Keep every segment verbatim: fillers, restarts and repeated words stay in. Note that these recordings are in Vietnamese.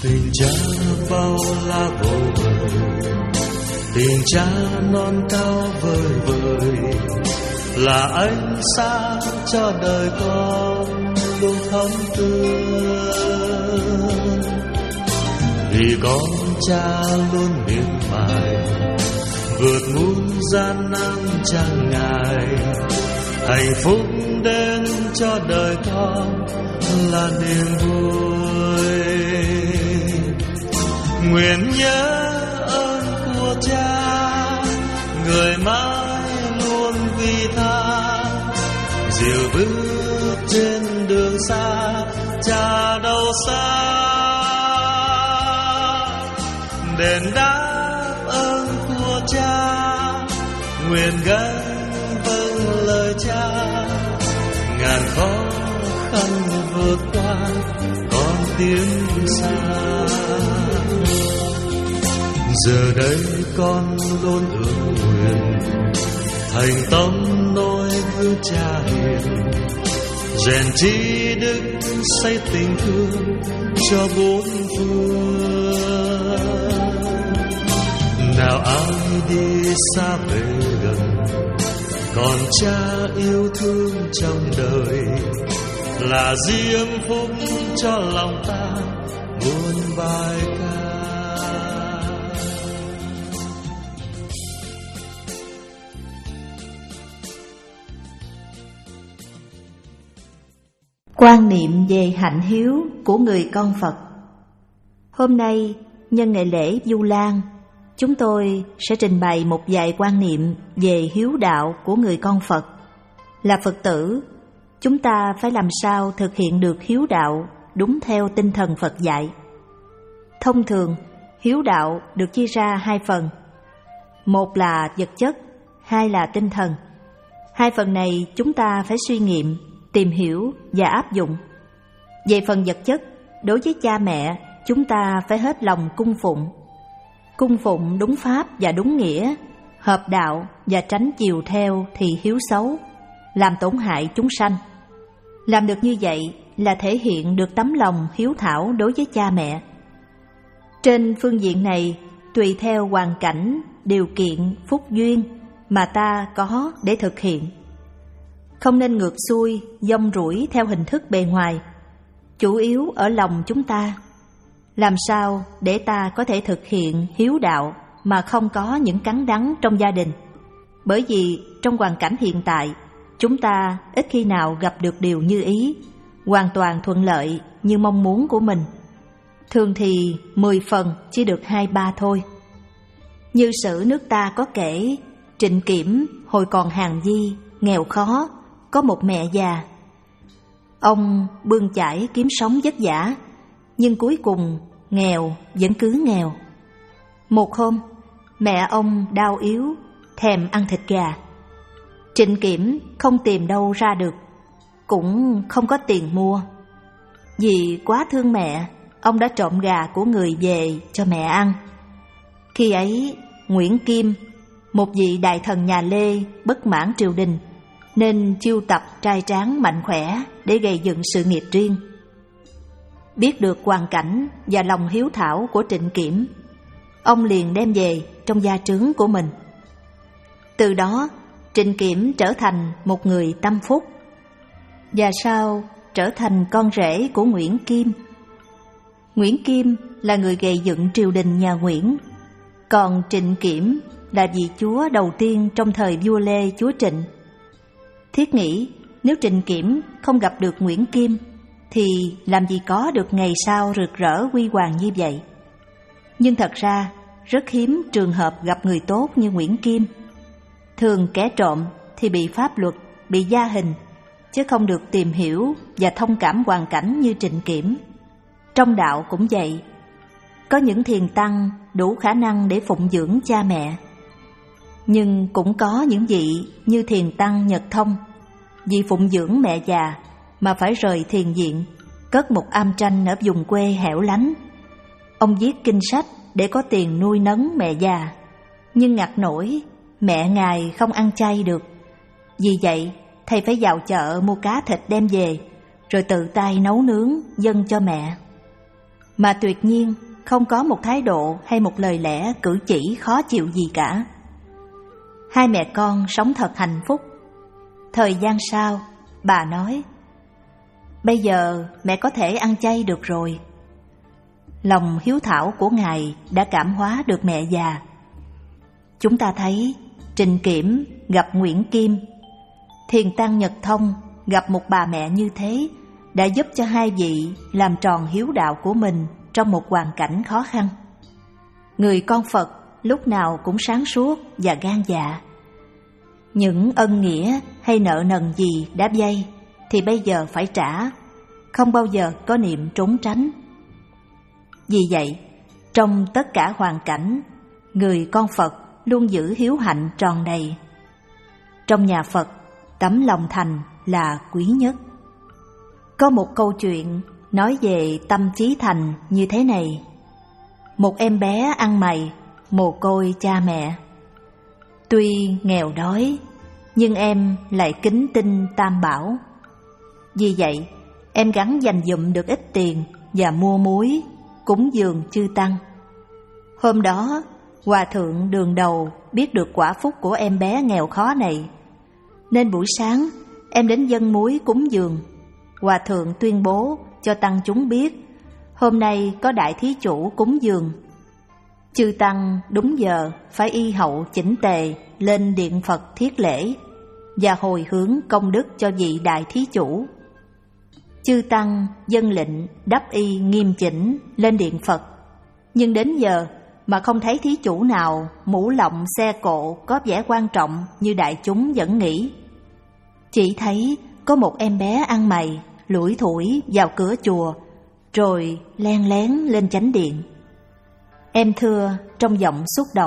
Tình cha bao la vô bờ, tình cha non cao vời vời, là ánh sáng cho đời con luôn thắm tươi. Vì con cha luôn miệt mài vượt muôn gian nan chẳng ngại, hạnh phúc đến cho đời con là niềm vui. Nguyện nhớ ơn của cha, người mãi luôn vì tha, dìu bước trên đường xa, cha đâu xa. Đền đáp ơn của cha, nguyện gánh vâng lời cha, ngàn khó khăn vượt qua con tiến xa. Giờ đây con luôn ước nguyện thành tâm nối gương cha hiền, rèn trí đức xây tình thương cho bốn phương. Nào ai đi xa về gần, còn cha yêu thương trong đời, là diễm phúc cho lòng ta muôn bài ca. Quan niệm về hạnh hiếu của người con Phật. Hôm nay, nhân ngày lễ Vu Lan, chúng tôi sẽ trình bày một vài quan niệm về hiếu đạo của người con Phật. Là Phật tử, chúng ta phải làm sao thực hiện được hiếu đạo đúng theo tinh thần Phật dạy. Thông thường, hiếu đạo được chia ra hai phần. Một là vật chất, hai là tinh thần. Hai phần này chúng ta phải suy nghiệm, tìm hiểu và áp dụng. Về phần vật chất, đối với cha mẹ, chúng ta phải hết lòng cung phụng. Cung phụng đúng pháp và đúng nghĩa, hợp đạo và tránh chiều theo thì hiếu xấu, làm tổn hại chúng sanh. Làm được như vậy là thể hiện được tấm lòng hiếu thảo đối với cha mẹ. Trên phương diện này, tùy theo hoàn cảnh, điều kiện, phúc duyên mà ta có để thực hiện. Không nên ngược xuôi, dông rủi theo hình thức bề ngoài. Chủ yếu ở lòng chúng ta. Làm sao để ta có thể thực hiện hiếu đạo mà không có những cắn đắng trong gia đình? Bởi vì trong hoàn cảnh hiện tại, chúng ta ít khi nào gặp được điều như ý, hoàn toàn thuận lợi như mong muốn của mình. Thường thì mười phần chỉ được hai ba thôi. Như sử nước ta có kể, Trịnh Kiểm hồi còn hàng di, nghèo khó, có một mẹ già. Ông bươn chải kiếm sống vất vả, nhưng cuối cùng nghèo vẫn cứ nghèo. Một hôm, mẹ ông đau yếu, thèm ăn thịt gà. Trịnh Kiểm không tìm đâu ra được, cũng không có tiền mua. Vì quá thương mẹ, ông đã trộm gà của người về cho mẹ ăn. Khi ấy, Nguyễn Kim, một vị đại thần nhà Lê bất mãn triều đình, nên chiêu tập trai tráng mạnh khỏe để gây dựng sự nghiệp riêng. Biết được hoàn cảnh và lòng hiếu thảo của Trịnh Kiểm, ông liền đem về trong gia trướng của mình. Từ đó, Trịnh Kiểm trở thành một người tâm phúc, và sau trở thành con rể của Nguyễn Kim. Nguyễn Kim là người gây dựng triều đình nhà Nguyễn, còn Trịnh Kiểm là vị chúa đầu tiên trong thời vua Lê chúa Trịnh. Thiết nghĩ nếu Trịnh Kiểm không gặp được Nguyễn Kim thì làm gì có được ngày sau rực rỡ huy hoàng như vậy. Nhưng thật ra rất hiếm trường hợp gặp người tốt như Nguyễn Kim. Thường kẻ trộm thì bị pháp luật, bị gia hình, chứ không được tìm hiểu và thông cảm hoàn cảnh như Trịnh Kiểm. Trong đạo cũng vậy, có những thiền tăng đủ khả năng để phụng dưỡng cha mẹ, nhưng cũng có những vị như thiền tăng Nhật Thông, vì phụng dưỡng mẹ già mà phải rời thiền viện, cất một am tranh ở vùng quê hẻo lánh. Ông viết kinh sách để có tiền nuôi nấng mẹ già, nhưng ngặt nổi mẹ ngài không ăn chay được. Vì vậy, thầy phải vào chợ mua cá thịt đem về, rồi tự tay nấu nướng dâng cho mẹ. mà tuyệt nhiên không có một thái độ hay một lời lẽ cử chỉ khó chịu gì cả. Hai mẹ con sống thật hạnh phúc. Thời gian sau, bà nói: "Bây giờ mẹ có thể ăn chay được rồi." Lòng hiếu thảo của Ngài đã cảm hóa được mẹ già. Chúng ta thấy Trình Kiểm gặp Nguyễn Kim, Thiền Tăng Nhật Thông gặp một bà mẹ như thế đã giúp cho hai vị làm tròn hiếu đạo của mình trong một hoàn cảnh khó khăn. Người con Phật lúc nào cũng sáng suốt và gan dạ. Những ân nghĩa hay nợ nần gì đã vay thì bây giờ phải trả, không bao giờ có niệm trốn tránh. Vì vậy, trong tất cả hoàn cảnh, người con Phật luôn giữ hiếu hạnh tròn đầy. Trong nhà Phật, tấm lòng thành là quý nhất. Có một câu chuyện nói về tâm trí thành như thế này. Một em bé ăn mày, mồ côi cha mẹ. Tuy nghèo đói, nhưng em lại kính tin Tam Bảo. Vì vậy, em gắng dành dụm được ít tiền và mua muối, cúng dường chư tăng. Hôm đó, Hòa thượng Đường Đầu biết được quả phúc của em bé nghèo khó này, nên buổi sáng em đến dâng muối cúng dường. Hòa thượng tuyên bố cho tăng chúng biết hôm nay có đại thí chủ cúng dường. Chư tăng đúng giờ phải y hậu chỉnh tề lên điện Phật thiết lễ và hồi hướng công đức cho vị đại thí chủ. Chư tăng dân lệnh đắp y nghiêm chỉnh lên điện Phật, nhưng đến giờ mà không thấy thí chủ nào mũ lọng xe cộ có vẻ quan trọng như đại chúng vẫn nghĩ. Chỉ thấy có một em bé ăn mày lủi thủi vào cửa chùa, rồi len lén lên chánh điện. Em thưa trong giọng xúc động: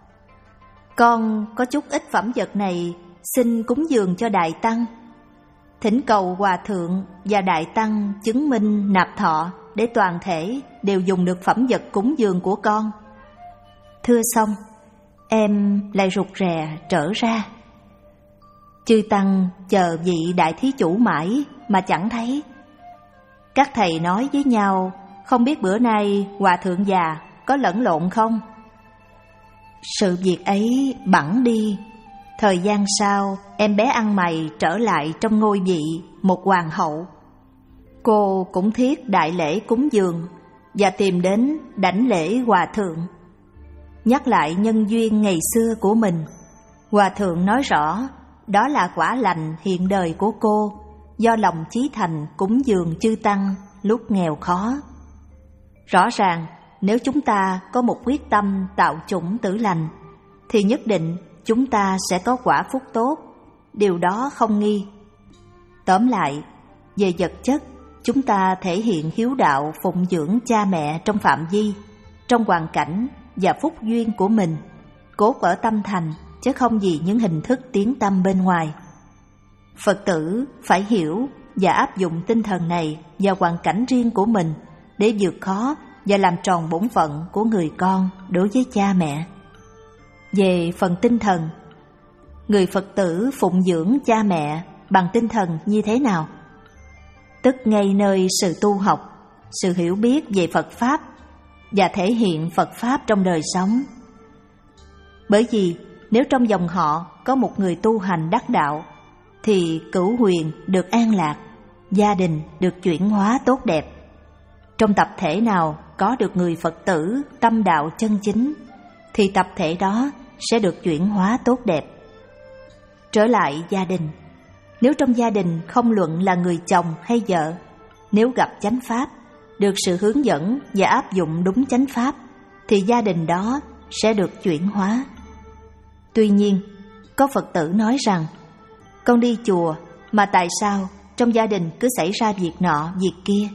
"Con có chút ít phẩm vật này xin cúng dường cho đại tăng. Thỉnh cầu Hòa thượng và đại tăng chứng minh nạp thọ để toàn thể đều dùng được phẩm vật cúng dường của con." Thưa xong, em lại rụt rè trở ra. Chư tăng chờ vị đại thí chủ mãi mà chẳng thấy. Các thầy nói với nhau, không biết bữa nay Hòa thượng già có lẫn lộn không? Sự việc ấy bẵng đi. Thời gian sau, em bé ăn mày trở lại trong ngôi vị một hoàng hậu. Cô cũng thiết đại lễ cúng dường và tìm đến đảnh lễ Hòa thượng. Nhắc lại nhân duyên ngày xưa của mình, Hòa thượng nói rõ đó là quả lành hiện đời của cô do lòng chí thành cúng dường chư tăng lúc nghèo khó. Rõ ràng nếu chúng ta có một quyết tâm tạo chủng tử lành thì nhất định chúng ta sẽ có quả phúc tốt, điều đó không nghi. Tóm lại, về vật chất, chúng ta thể hiện hiếu đạo phụng dưỡng cha mẹ trong phạm vi, trong hoàn cảnh và phúc duyên của mình, cốt ở tâm thành chứ không vì những hình thức tiếng tăm bên ngoài. Phật tử phải hiểu và áp dụng tinh thần này vào hoàn cảnh riêng của mình để vượt khó và làm tròn bổn phận của người con đối với cha mẹ. Về phần tinh thần, người Phật tử phụng dưỡng cha mẹ bằng tinh thần như thế nào? Tức ngay nơi sự tu học, sự hiểu biết về Phật Pháp và thể hiện Phật Pháp trong đời sống. Bởi vì nếu trong dòng họ có một người tu hành đắc đạo thì cửu huyền được an lạc, gia đình được chuyển hóa tốt đẹp. Trong tập thể nào có được người Phật tử tâm đạo chân chính thì tập thể đó sẽ được chuyển hóa tốt đẹp. Trở lại gia đình, nếu trong gia đình không luận là người chồng hay vợ, nếu gặp chánh pháp, được sự hướng dẫn và áp dụng đúng chánh pháp thì gia đình đó sẽ được chuyển hóa. Tuy nhiên, có Phật tử nói rằng con đi chùa mà tại sao trong gia đình cứ xảy ra việc nọ việc kia?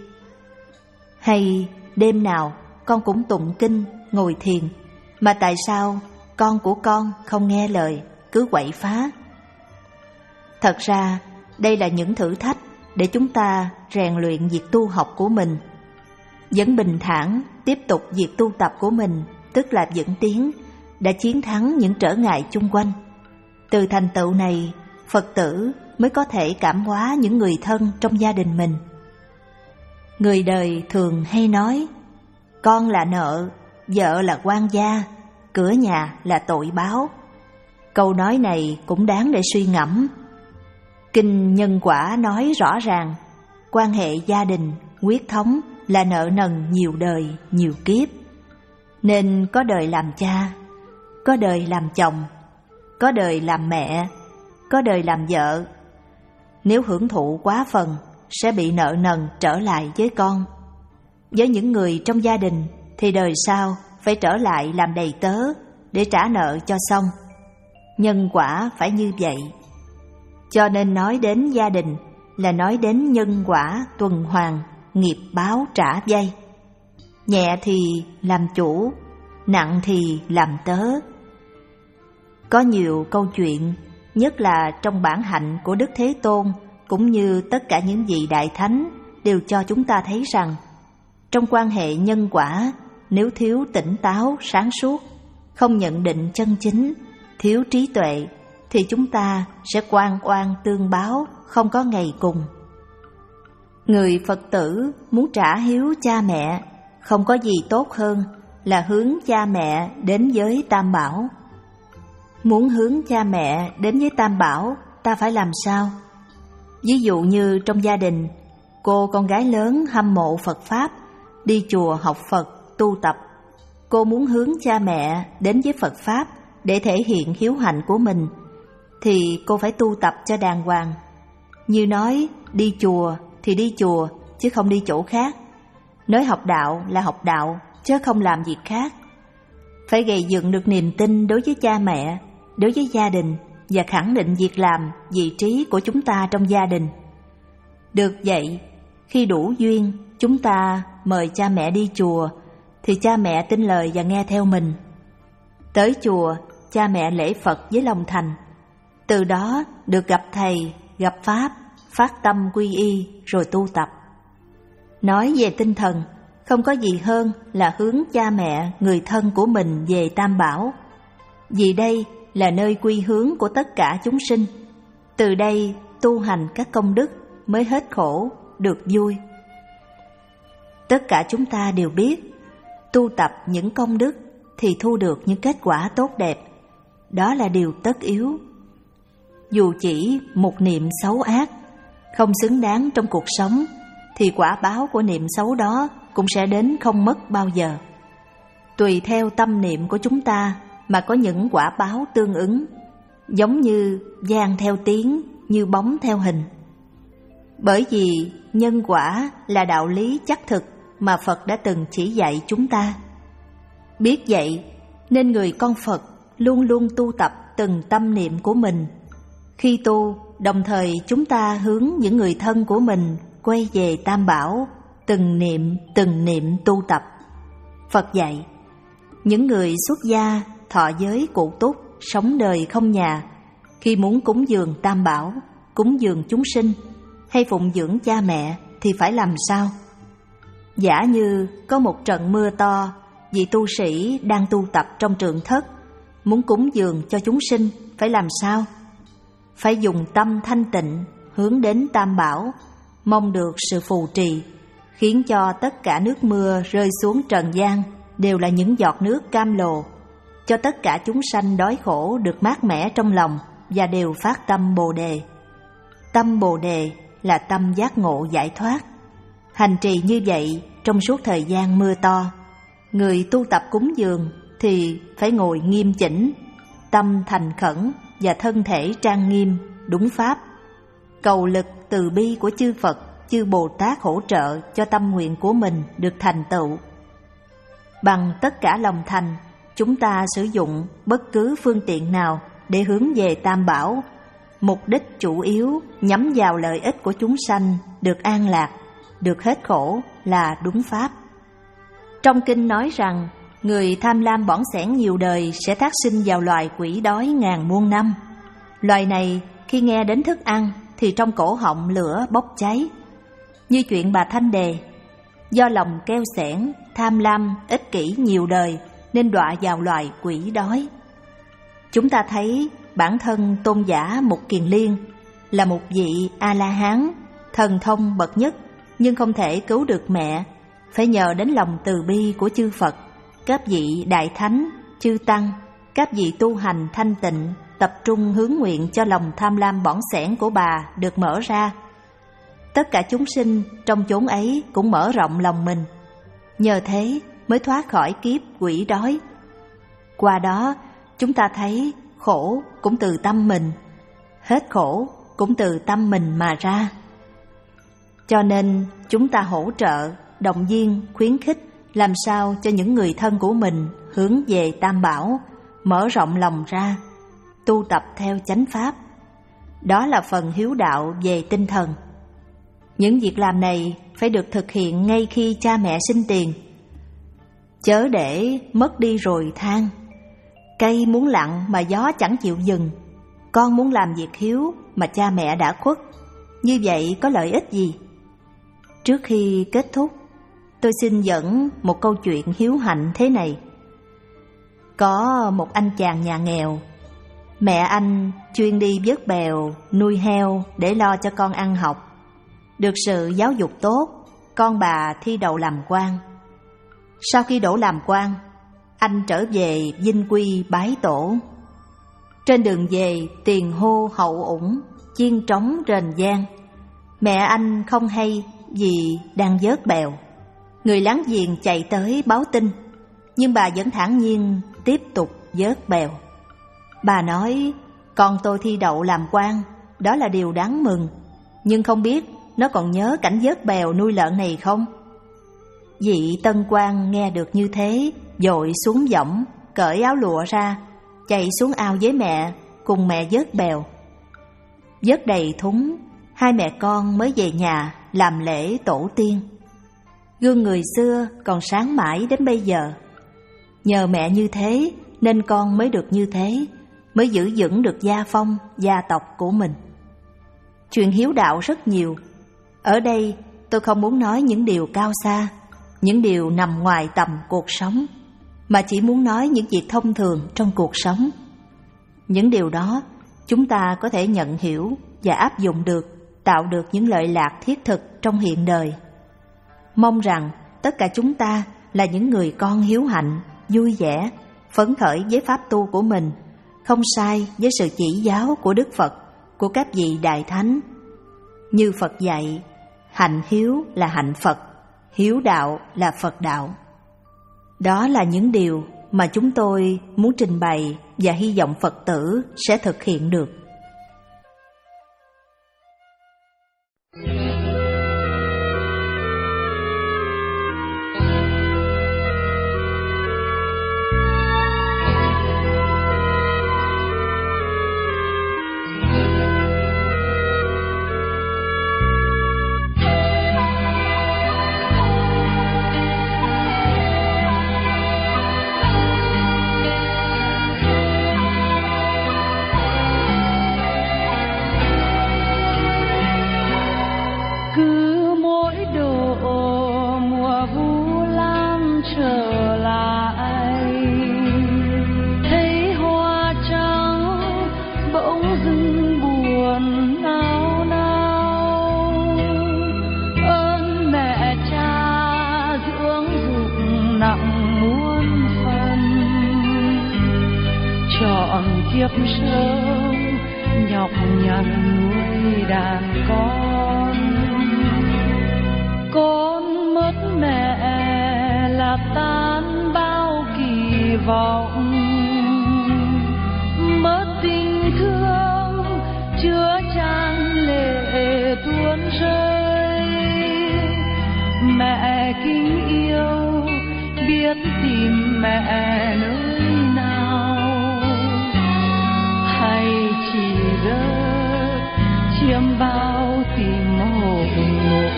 Hay đêm nào con cũng tụng kinh, ngồi thiền mà tại sao con của con không nghe lời, cứ quậy phá? Thật ra đây là những thử thách để chúng ta rèn luyện việc tu học của mình. Vẫn bình thản tiếp tục việc tu tập của mình, tức là vững tiến, đã chiến thắng những trở ngại chung quanh. Từ thành tựu này, Phật tử mới có thể cảm hóa những người thân trong gia đình mình. Người đời thường hay nói, con là nợ, vợ là quan gia, cửa nhà là tội báo. Câu nói này cũng đáng để suy ngẫm. Kinh Nhân Quả nói rõ ràng, quan hệ gia đình, huyết thống là nợ nần nhiều đời, nhiều kiếp. Nên có đời làm cha, có đời làm chồng, có đời làm mẹ, có đời làm vợ. Nếu hưởng thụ quá phần, sẽ bị nợ nần trở lại với con. Với những người trong gia đình thì đời sau phải trở lại làm đầy tớ để trả nợ cho xong. Nhân quả phải như vậy. Cho nên nói đến gia đình là nói đến nhân quả tuần hoàn, nghiệp báo trả dây. Nhẹ thì làm chủ, nặng thì làm tớ. Có nhiều câu chuyện, nhất là trong bản hạnh của Đức Thế Tôn, cũng như tất cả những vị đại thánh, đều cho chúng ta thấy rằng trong quan hệ nhân quả, nếu thiếu tỉnh táo, sáng suốt, không nhận định chân chính, thiếu trí tuệ, thì chúng ta sẽ oan oan tương báo, không có ngày cùng. Người Phật tử muốn trả hiếu cha mẹ, không có gì tốt hơn là hướng cha mẹ đến với Tam Bảo. Muốn hướng cha mẹ đến với Tam Bảo, ta phải làm sao? Ví dụ như trong gia đình, cô con gái lớn hâm mộ Phật Pháp, đi chùa học Phật, tu tập. Cô muốn hướng cha mẹ đến với Phật Pháp để thể hiện hiếu hạnh của mình, thì cô phải tu tập cho đàng hoàng. Như nói đi chùa thì đi chùa, chứ không đi chỗ khác. Nói học đạo là học đạo, chứ không làm việc khác. Phải gây dựng được niềm tin đối với cha mẹ, đối với gia đình, và khẳng định việc làm, vị trí của chúng ta trong gia đình. Được vậy, khi đủ duyên, chúng ta mời cha mẹ đi chùa, thì cha mẹ tin lời và nghe theo mình. Tới chùa, cha mẹ lễ Phật với lòng thành. Từ đó được gặp thầy, gặp Pháp, phát tâm quy y rồi tu tập. Nói về tinh thần, không có gì hơn là hướng cha mẹ, người thân của mình về Tam Bảo. Vì đây là nơi quy hướng của tất cả chúng sinh. Từ đây tu hành các công đức mới hết khổ, được vui. Tất cả chúng ta đều biết, tu tập những công đức thì thu được những kết quả tốt đẹp. Đó là điều tất yếu. Dù chỉ một niệm xấu ác, không xứng đáng trong cuộc sống, thì quả báo của niệm xấu đó cũng sẽ đến không mất bao giờ. Tùy theo tâm niệm của chúng ta mà có những quả báo tương ứng, giống như vang theo tiếng, như bóng theo hình. Bởi vì nhân quả là đạo lý chắc thực mà Phật đã từng chỉ dạy chúng ta. Biết vậy nên người con Phật luôn luôn tu tập từng tâm niệm của mình. Khi tu, đồng thời chúng ta hướng những người thân của mình quay về Tam Bảo, từng niệm từng niệm tu tập. Phật dạy, những người xuất gia, thọ giới cụ túc, sống đời không nhà, khi muốn cúng dường Tam Bảo, cúng dường chúng sinh hay phụng dưỡng cha mẹ thì phải làm sao? Giả như có một trận mưa to, vị tu sĩ đang tu tập trong trượng thất, muốn cúng dường cho chúng sinh phải làm sao? Phải dùng tâm thanh tịnh hướng đến Tam Bảo, mong được sự phù trì, khiến cho tất cả nước mưa rơi xuống trần gian đều là những giọt nước cam lồ, cho tất cả chúng sanh đói khổ được mát mẻ trong lòng và đều phát tâm Bồ Đề. Tâm Bồ Đề là tâm giác ngộ giải thoát. Hành trì như vậy trong suốt thời gian mưa to, người tu tập cúng dường thì phải ngồi nghiêm chỉnh, tâm thành khẩn và thân thể trang nghiêm, đúng pháp. Cầu lực từ bi của chư Phật, chư Bồ Tát hỗ trợ cho tâm nguyện của mình được thành tựu. Bằng tất cả lòng thành, chúng ta sử dụng bất cứ phương tiện nào để hướng về Tam Bảo. Mục đích chủ yếu nhắm vào lợi ích của chúng sanh được an lạc, được hết khổ là đúng pháp. Trong kinh nói rằng, người tham lam bỏng sẻn nhiều đời sẽ thác sinh vào loài quỷ đói ngàn muôn năm. Loài này khi nghe đến thức ăn thì trong cổ họng lửa bốc cháy. Như chuyện bà Thanh Đề, do lòng keo sẻn, tham lam, ích kỷ nhiều đời nên đọa vào loài quỷ đói. Chúng ta thấy bản thân tôn giả Mục Kiền Liên là một vị A-la-hán, thần thông bậc nhất, nhưng không thể cứu được mẹ, phải nhờ đến lòng từ bi của chư Phật, các vị Đại Thánh, chư Tăng, các vị tu hành thanh tịnh, tập trung hướng nguyện cho lòng tham lam bỏng sẻn của bà được mở ra. Tất cả chúng sinh trong chốn ấy cũng mở rộng lòng mình, nhờ thế mới thoát khỏi kiếp quỷ đói. Qua đó chúng ta thấy khổ cũng từ tâm mình, hết khổ cũng từ tâm mình mà ra. Cho nên chúng ta hỗ trợ, động viên, khuyến khích làm sao cho những người thân của mình hướng về Tam Bảo, mở rộng lòng ra, tu tập theo chánh pháp. Đó là phần hiếu đạo về tinh thần. Những việc làm này phải được thực hiện ngay khi cha mẹ sinh tiền, chớ để mất đi rồi than. Cây muốn lặng mà gió chẳng chịu dừng, con muốn làm việc hiếu mà cha mẹ đã khuất, như vậy có lợi ích gì? Trước khi kết thúc, tôi xin dẫn một câu chuyện hiếu hạnh thế này. Có một anh chàng nhà nghèo, mẹ anh chuyên đi vớt bèo, nuôi heo để lo cho con ăn học. Được sự giáo dục tốt, con bà thi đậu làm quan. Sau khi đỗ làm quan, anh trở về vinh quy bái tổ. Trên đường về, tiền hô hậu ủng, chiên trống rền vang. Mẹ anh không hay vì đang vớt bèo. Người láng giềng chạy tới báo tin, nhưng bà vẫn thản nhiên tiếp tục vớt bèo. Bà nói, con tôi thi đậu làm quan, đó là điều đáng mừng, nhưng không biết nó còn nhớ cảnh vớt bèo nuôi lợn này không? Vị tân quan nghe được như thế, vội xuống võng, cởi áo lụa ra, chạy xuống ao với mẹ, cùng mẹ vớt bèo. Vớt đầy thúng, hai mẹ con mới về nhà làm lễ tổ tiên. Gương người xưa còn sáng mãi đến bây giờ. Nhờ mẹ như thế nên con mới được như thế, mới giữ vững được gia phong, gia tộc của mình. Chuyện hiếu đạo rất nhiều. Ở đây tôi không muốn nói những điều cao xa, những điều nằm ngoài tầm cuộc sống, mà chỉ muốn nói những việc thông thường trong cuộc sống. Những điều đó chúng ta có thể nhận hiểu và áp dụng được, tạo được những lợi lạc thiết thực trong hiện đời. Mong rằng tất cả chúng ta là những người con hiếu hạnh, vui vẻ, phấn khởi với pháp tu của mình, không sai với sự chỉ giáo của Đức Phật, của các vị Đại Thánh. Như Phật dạy, hạnh hiếu là hạnh Phật, hiếu đạo là Phật đạo. Đó là những điều mà chúng tôi muốn trình bày và hy vọng Phật tử sẽ thực hiện được. Kiếp sớm nhọc nhằn nuôi đàn con, con mất mẹ là tan bao kỳ vọng, mất tình thương chứa chan lệ tuôn rơi. Mẹ kính yêu biết tìm mẹ nơi nào, chỉ rớt chiêm bao tìm hồn ngộ.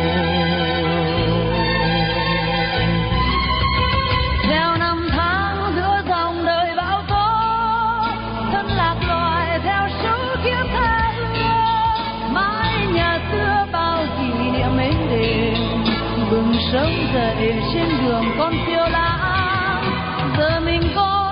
Theo năm tháng giữa dòng đời bão tố, thân lạc loài theo số kiếp tha hương. Mãi nhà xưa bao kỷ niệm êm đềm, bừng sống dậy trên đường con phiêu lãng. Giờ mình có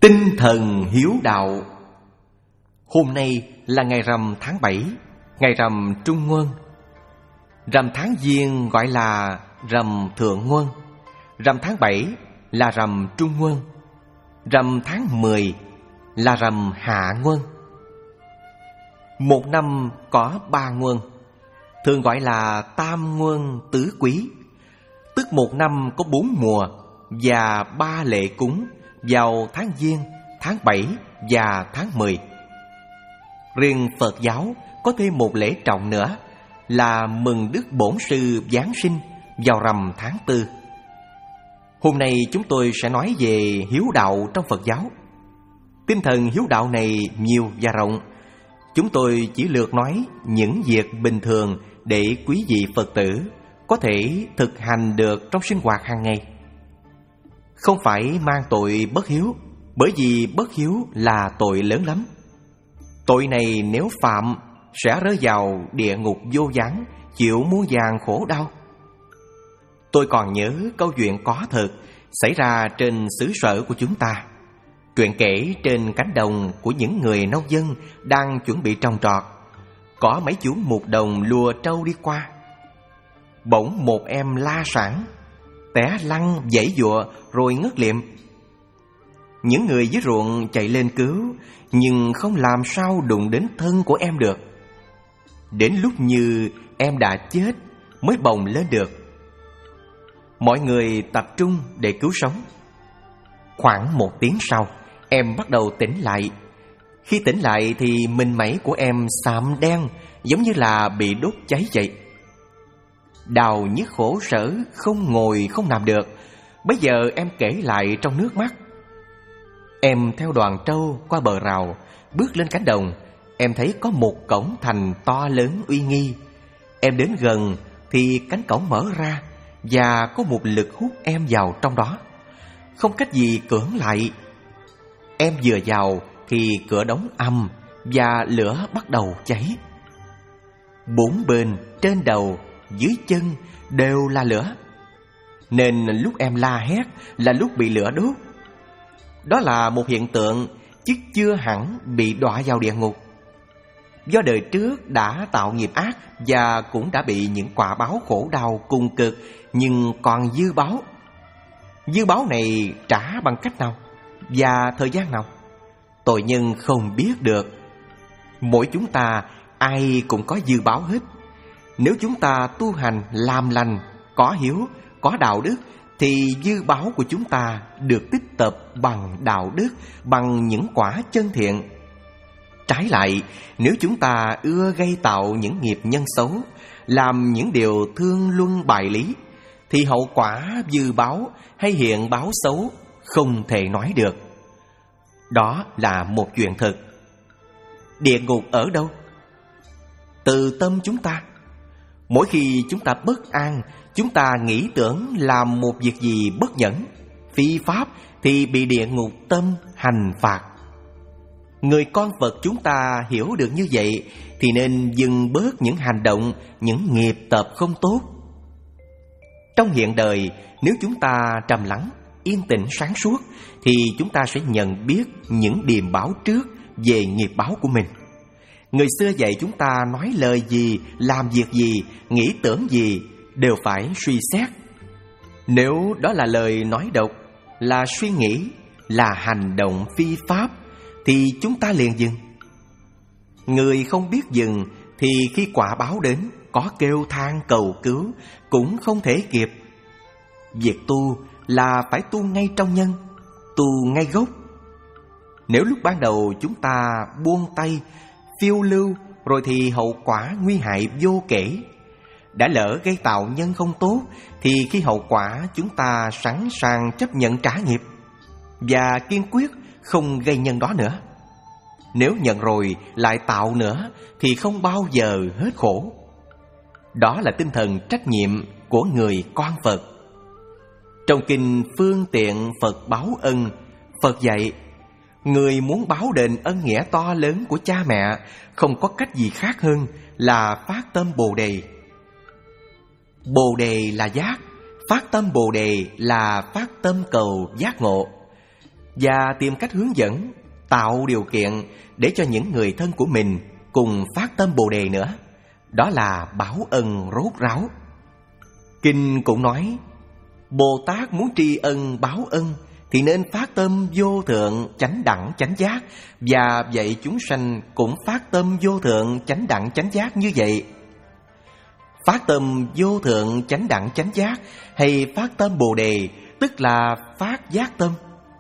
Tinh thần hiếu đạo. Hôm nay là ngày rằm tháng bảy, ngày rằm Trung Nguyên. Rằm tháng Giêng gọi là rằm Thượng Nguyên. Rằm tháng bảy là rằm Trung Nguyên. Rằm tháng mười là rằm Hạ Nguyên. Một năm có ba nguyên, thường gọi là tam nguyên tứ quý, tức một năm có bốn mùa và ba lễ cúng vào tháng Giêng, tháng bảy và tháng mười. Riêng Phật giáo có thêm một lễ trọng nữa là mừng Đức Bổn Sư Giáng sinh vào rằm tháng tư. Hôm nay chúng tôi sẽ nói về hiếu đạo trong Phật giáo. Tinh thần hiếu đạo này nhiều và rộng. Chúng tôi chỉ lược nói những việc bình thường để quý vị Phật tử có thể thực hành được trong sinh hoạt hàng ngày. Không phải mang tội bất hiếu, bởi vì bất hiếu là tội lớn lắm. Tội này nếu phạm sẽ rơi vào địa ngục vô gián, chịu muôn vàn khổ đau. Tôi còn nhớ câu chuyện có thật xảy ra trên xứ sở của chúng ta. Chuyện kể trên cánh đồng của những người nông dân đang chuẩn bị trồng trọt. Có mấy chú mục đồng lùa trâu đi qua. Bỗng một em la sảng, té lăn giãy giụa rồi ngất liệm. Những người dưới ruộng chạy lên cứu, nhưng không làm sao đụng đến thân của em được. Đến lúc như em đã chết mới bồng lên được. Mọi người tập trung để cứu sống. Khoảng một tiếng sau, em bắt đầu tỉnh lại. Khi tỉnh lại thì mình mẩy của em xám đen, giống như là bị đốt cháy vậy. Đau nhức khổ sở, không ngồi không nằm được. Bây giờ em kể lại trong nước mắt. Em theo đoàn trâu qua bờ rào, bước lên cánh đồng. Em thấy có một cổng thành to lớn uy nghi. Em đến gần thì cánh cổng mở ra, và có một lực hút em vào trong đó. Không cách gì cưỡng lại. Em vừa vào thì cửa đóng ầm và lửa bắt đầu cháy. Bốn bên, trên đầu, dưới chân đều là lửa. Nên lúc em la hét là lúc bị lửa đốt. Đó là một hiện tượng, chứ chưa hẳn bị đọa vào địa ngục. Do đời trước đã tạo nghiệp ác và cũng đã bị những quả báo khổ đau cùng cực, nhưng còn dư báo. Dư báo này trả bằng cách nào và thời gian nào? Tội nhân không biết được. Mỗi chúng ta ai cũng có dư báo hết. Nếu chúng ta tu hành làm lành, có hiếu, có đạo đức, thì dư báo của chúng ta được tích tập bằng đạo đức, bằng những quả chân thiện. Trái lại, nếu chúng ta ưa gây tạo những nghiệp nhân xấu, làm những điều thương luân bại lý, thì hậu quả dư báo hay hiện báo xấu không thể nói được. Đó là một chuyện thực. Địa ngục ở đâu? Từ tâm chúng ta. Mỗi khi chúng ta bất an, chúng ta nghĩ tưởng làm một việc gì bất nhẫn, phi pháp, thì bị địa ngục tâm hành phạt. Người con Phật chúng ta hiểu được như vậy thì nên dừng bớt những hành động, những nghiệp tập không tốt. Trong hiện đời, nếu chúng ta trầm lắng, yên tĩnh sáng suốt, thì chúng ta sẽ nhận biết những điềm báo trước về nghiệp báo của mình. Người xưa dạy chúng ta nói lời gì, làm việc gì, nghĩ tưởng gì đều phải suy xét. Nếu đó là lời nói độc, là suy nghĩ, là hành động phi pháp, thì chúng ta liền dừng. Người không biết dừng thì khi quả báo đến, có kêu than cầu cứu cũng không thể kịp. Việc tu là phải tu ngay trong nhân, tu ngay gốc. Nếu lúc ban đầu chúng ta buông tay, phiêu lưu, rồi thì hậu quả nguy hại vô kể. Đã lỡ gây tạo nhân không tốt, thì khi hậu quả chúng ta sẵn sàng chấp nhận trả nghiệp, và kiên quyết không gây nhân đó nữa. Nếu nhận rồi lại tạo nữa thì không bao giờ hết khổ. Đó là tinh thần trách nhiệm của người con Phật. Trong kinh Phương Tiện Phật Báo Ân, Phật dạy, người muốn báo đền ân nghĩa to lớn của cha mẹ không có cách gì khác hơn là phát tâm Bồ Đề. Bồ Đề là giác, phát tâm Bồ Đề là phát tâm cầu giác ngộ. và tìm cách hướng dẫn, tạo điều kiện để cho những người thân của mình cùng phát tâm Bồ Đề nữa. Đó là báo ân rốt ráo. Kinh cũng nói, Bồ Tát muốn tri ân báo ân thì nên phát tâm vô thượng chánh đẳng chánh giác, và vậy chúng sanh cũng phát tâm vô thượng chánh đẳng chánh giác như vậy. Phát tâm vô thượng chánh đẳng chánh giác hay phát tâm Bồ Đề tức là phát giác tâm.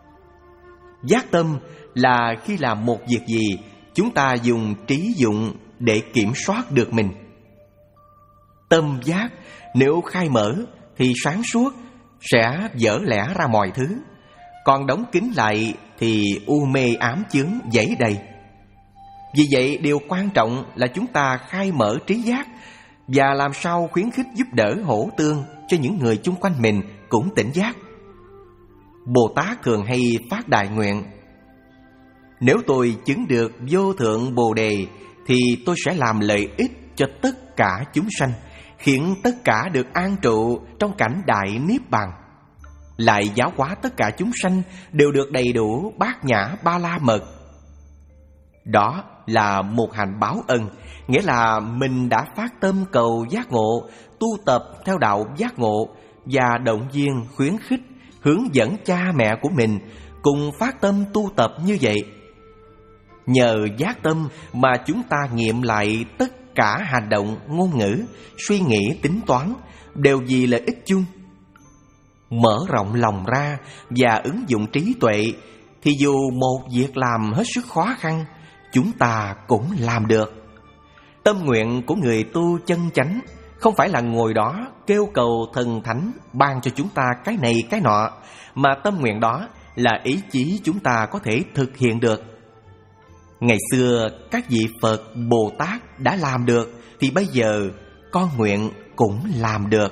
Giác tâm là khi làm một việc gì, chúng ta dùng trí dụng để kiểm soát được mình. Tâm giác nếu khai mở thì sáng suốt, sẽ dở lẽ ra mọi thứ. Còn đóng kín lại thì u mê ám chướng dẫy đầy. Vì vậy điều quan trọng là chúng ta khai mở trí giác, và làm sao khuyến khích giúp đỡ hỗ tương cho những người chung quanh mình cũng tỉnh giác. Bồ Tát thường hay phát đại nguyện, nếu tôi chứng được vô thượng Bồ Đề thì tôi sẽ làm lợi ích cho tất cả chúng sanh, khiến tất cả được an trụ trong cảnh đại niết bàn, lại giáo hóa tất cả chúng sanh đều được đầy đủ bát nhã ba la mật. Đó là một hành báo ân, nghĩa là mình đã phát tâm cầu giác ngộ, tu tập theo đạo giác ngộ, và động viên khuyến khích hướng dẫn cha mẹ của mình cùng phát tâm tu tập như vậy. Nhờ giác tâm mà chúng ta nghiệm lại tất cả hành động, ngôn ngữ, suy nghĩ, tính toán đều vì lợi ích chung. Mở rộng lòng ra và ứng dụng trí tuệ thì dù một việc làm hết sức khó khăn, chúng ta cũng làm được. Tâm nguyện của người tu chân chánh không phải là ngồi đó kêu cầu thần thánh ban cho chúng ta cái này cái nọ, mà tâm nguyện đó là ý chí chúng ta có thể thực hiện được. Ngày xưa các vị Phật Bồ Tát đã làm được, thì bây giờ con nguyện cũng làm được.